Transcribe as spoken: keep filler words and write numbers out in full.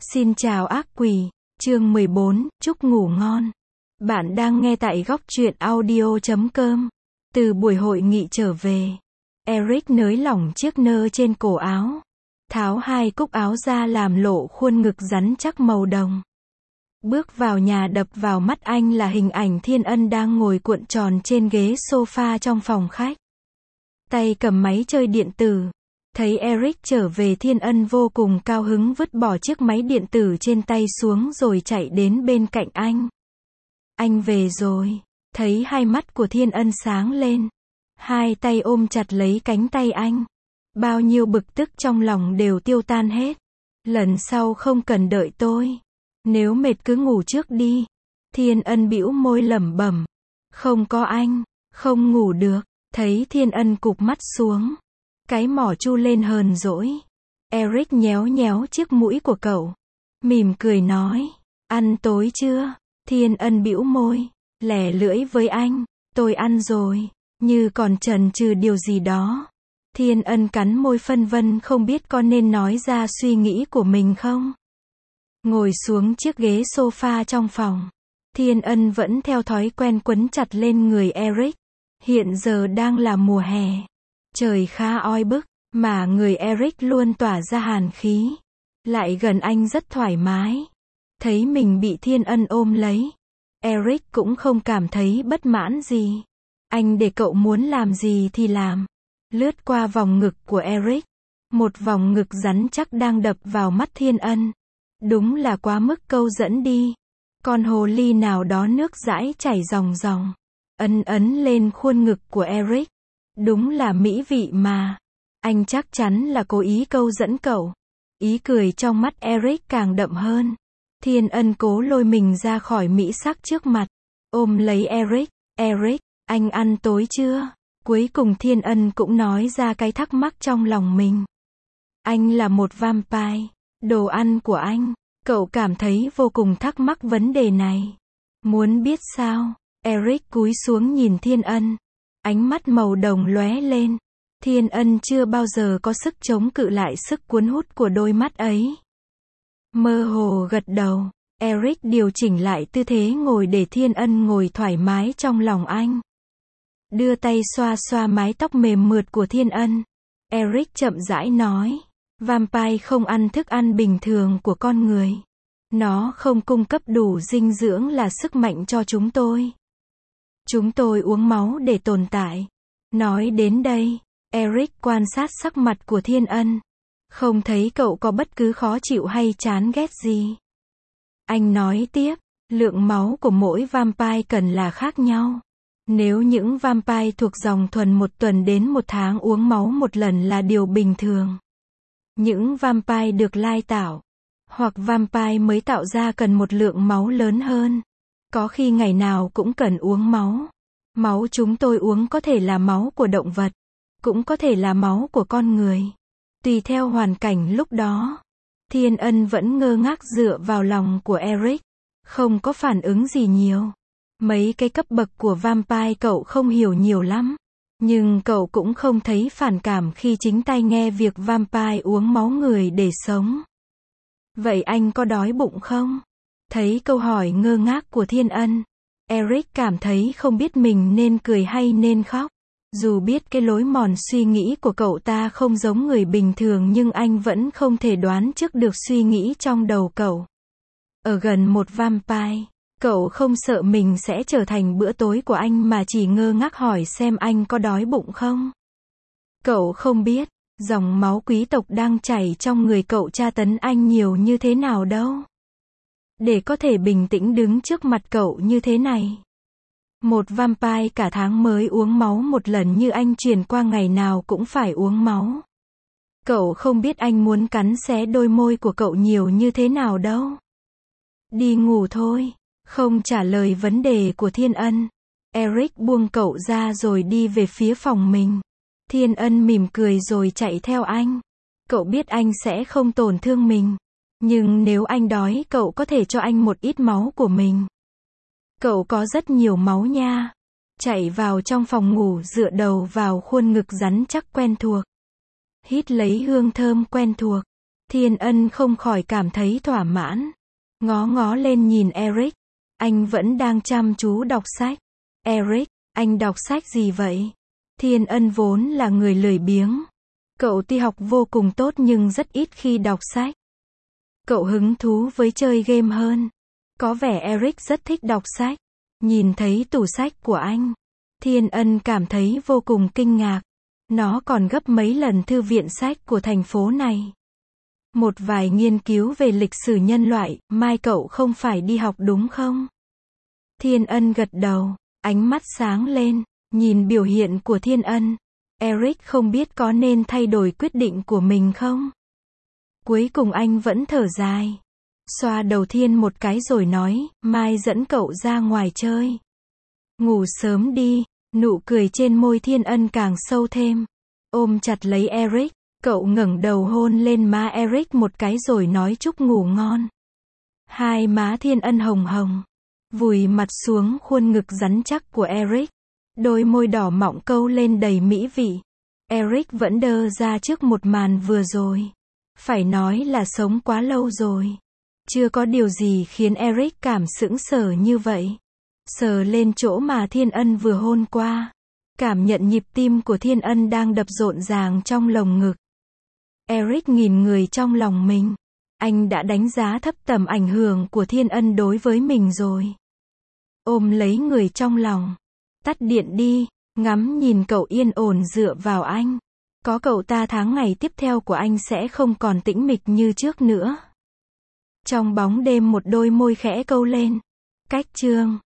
Xin chào ác quỷ, chương mười bốn, chúc ngủ ngon. Bạn đang nghe tại góc truyện audio chấm com. Từ buổi hội nghị trở về, Eric nới lỏng chiếc nơ trên cổ áo, tháo hai cúc áo ra làm lộ khuôn ngực rắn chắc màu đồng. Bước vào nhà, đập vào mắt anh là hình ảnh Thiên Ân đang ngồi cuộn tròn trên ghế sofa trong phòng khách. Tay cầm máy chơi điện tử. Thấy Eric trở về, Thiên Ân vô cùng cao hứng vứt bỏ chiếc máy điện tử trên tay xuống rồi chạy đến bên cạnh anh. Anh về rồi. Thấy hai mắt của Thiên Ân sáng lên. Hai tay ôm chặt lấy cánh tay anh. Bao nhiêu bực tức trong lòng đều tiêu tan hết. Lần sau không cần đợi tôi. Nếu mệt cứ ngủ trước đi. Thiên Ân bĩu môi lẩm bẩm. Không có anh, không ngủ được. Thấy Thiên Ân cụp mắt xuống. Cái mỏ chu lên hờn dỗi. Eric nhéo nhéo chiếc mũi của cậu. Mỉm cười nói. Ăn tối chưa? Thiên Ân bĩu môi. Lẻ lưỡi với anh. Tôi ăn rồi. Như còn chần chừ điều gì đó. Thiên Ân cắn môi phân vân không biết có nên nói ra suy nghĩ của mình không. Ngồi xuống chiếc ghế sofa trong phòng. Thiên Ân vẫn theo thói quen quấn chặt lên người Eric. Hiện giờ đang là mùa hè. Trời khá oi bức, mà người Eric luôn tỏa ra hàn khí. Lại gần anh rất thoải mái. Thấy mình bị Thiên Ân ôm lấy. Eric cũng không cảm thấy bất mãn gì. Anh để cậu muốn làm gì thì làm. Lướt qua vòng ngực của Eric. Một vòng ngực rắn chắc đang đập vào mắt Thiên Ân. Đúng là quá mức câu dẫn đi. Con hồ ly nào đó nước dãi chảy ròng ròng. Ấn ấn lên khuôn ngực của Eric. Đúng là mỹ vị mà. Anh chắc chắn là cố ý câu dẫn cậu. Ý cười trong mắt Eric càng đậm hơn. Thiên Ân cố lôi mình ra khỏi mỹ sắc trước mặt. Ôm lấy Eric. Eric, anh ăn tối chưa? Cuối cùng Thiên Ân cũng nói ra cái thắc mắc trong lòng mình. Anh là một vampire. Đồ ăn của anh. Cậu cảm thấy vô cùng thắc mắc vấn đề này. Muốn biết sao? Eric cúi xuống nhìn Thiên Ân. Ánh mắt màu đồng lóe lên. Thiên Ân chưa bao giờ có sức chống cự lại sức cuốn hút của đôi mắt ấy. Mơ hồ gật đầu. Eric điều chỉnh lại tư thế ngồi để Thiên Ân ngồi thoải mái trong lòng anh. Đưa tay xoa xoa mái tóc mềm mượt của Thiên Ân. Eric chậm rãi nói. Vampire không ăn thức ăn bình thường của con người. Nó không cung cấp đủ dinh dưỡng là sức mạnh cho chúng tôi. Chúng tôi uống máu để tồn tại. Nói đến đây, Eric quan sát sắc mặt của Thiên Ân. Không thấy cậu có bất cứ khó chịu hay chán ghét gì. Anh nói tiếp, lượng máu của mỗi vampire cần là khác nhau. Nếu những vampire thuộc dòng thuần một tuần đến một tháng uống máu một lần là điều bình thường. Những vampire được lai tạo, hoặc vampire mới tạo ra cần một lượng máu lớn hơn. Có khi ngày nào cũng cần uống máu. Máu chúng tôi uống có thể là máu của động vật, cũng có thể là máu của con người. Tùy theo hoàn cảnh lúc đó. Thiên Ân vẫn ngơ ngác dựa vào lòng của Eric. Không có phản ứng gì nhiều. Mấy cái cấp bậc của vampire cậu không hiểu nhiều lắm. Nhưng cậu cũng không thấy phản cảm khi chính tay nghe việc vampire uống máu người để sống. Vậy anh có đói bụng không? Thấy câu hỏi ngơ ngác của Thiên Ân, Eric cảm thấy không biết mình nên cười hay nên khóc. Dù biết cái lối mòn suy nghĩ của cậu ta không giống người bình thường nhưng anh vẫn không thể đoán trước được suy nghĩ trong đầu cậu. Ở gần một vampire, cậu không sợ mình sẽ trở thành bữa tối của anh mà chỉ ngơ ngác hỏi xem anh có đói bụng không. Cậu không biết, dòng máu quý tộc đang chảy trong người cậu tra tấn anh nhiều như thế nào đâu. Để có thể bình tĩnh đứng trước mặt cậu như thế này. Một vampire cả tháng mới uống máu một lần như anh truyền qua ngày nào cũng phải uống máu. Cậu không biết anh muốn cắn xé đôi môi của cậu nhiều như thế nào đâu. Đi ngủ thôi. Không trả lời vấn đề của Thiên Ân. Eric buông cậu ra rồi đi về phía phòng mình. Thiên Ân mỉm cười rồi chạy theo anh. Cậu biết anh sẽ không tổn thương mình. Nhưng nếu anh đói cậu có thể cho anh một ít máu của mình. Cậu có rất nhiều máu nha. Chạy vào trong phòng ngủ dựa đầu vào khuôn ngực rắn chắc quen thuộc. Hít lấy hương thơm quen thuộc. Thiên Ân không khỏi cảm thấy thỏa mãn. Ngó ngó lên nhìn Eric. Anh vẫn đang chăm chú đọc sách. Eric, anh đọc sách gì vậy? Thiên Ân vốn là người lười biếng. Cậu tuy học vô cùng tốt nhưng rất ít khi đọc sách. Cậu hứng thú với chơi game hơn. Có vẻ Eric rất thích đọc sách. Nhìn thấy tủ sách của anh, Thiên Ân cảm thấy vô cùng kinh ngạc. Nó còn gấp mấy lần thư viện sách của thành phố này. Một vài nghiên cứu về lịch sử nhân loại, mai cậu không phải đi học đúng không? Thiên Ân gật đầu, ánh mắt sáng lên, nhìn biểu hiện của Thiên Ân. Eric không biết có nên thay đổi quyết định của mình không? Cuối cùng anh vẫn thở dài. Xoa đầu Thiên một cái rồi nói, mai dẫn cậu ra ngoài chơi. Ngủ sớm đi, nụ cười trên môi Thiên Ân càng sâu thêm. Ôm chặt lấy Eric, cậu ngẩng đầu hôn lên má Eric một cái rồi nói chúc ngủ ngon. Hai má Thiên Ân hồng hồng, vùi mặt xuống khuôn ngực rắn chắc của Eric. Đôi môi đỏ mọng câu lên đầy mỹ vị. Eric vẫn đơ ra trước một màn vừa rồi. Phải nói là sống quá lâu rồi. Chưa có điều gì khiến Eric cảm sững sờ như vậy. Sờ lên chỗ mà Thiên Ân vừa hôn qua. Cảm nhận nhịp tim của Thiên Ân đang đập rộn ràng trong lồng ngực. Eric nhìn người trong lòng mình. Anh đã đánh giá thấp tầm ảnh hưởng của Thiên Ân đối với mình rồi. Ôm lấy người trong lòng. Tắt điện đi, ngắm nhìn cậu yên ổn dựa vào anh. Có cậu ta tháng ngày tiếp theo của anh sẽ không còn tĩnh mịch như trước nữa. Trong bóng đêm một đôi môi khẽ câu lên. Cách chương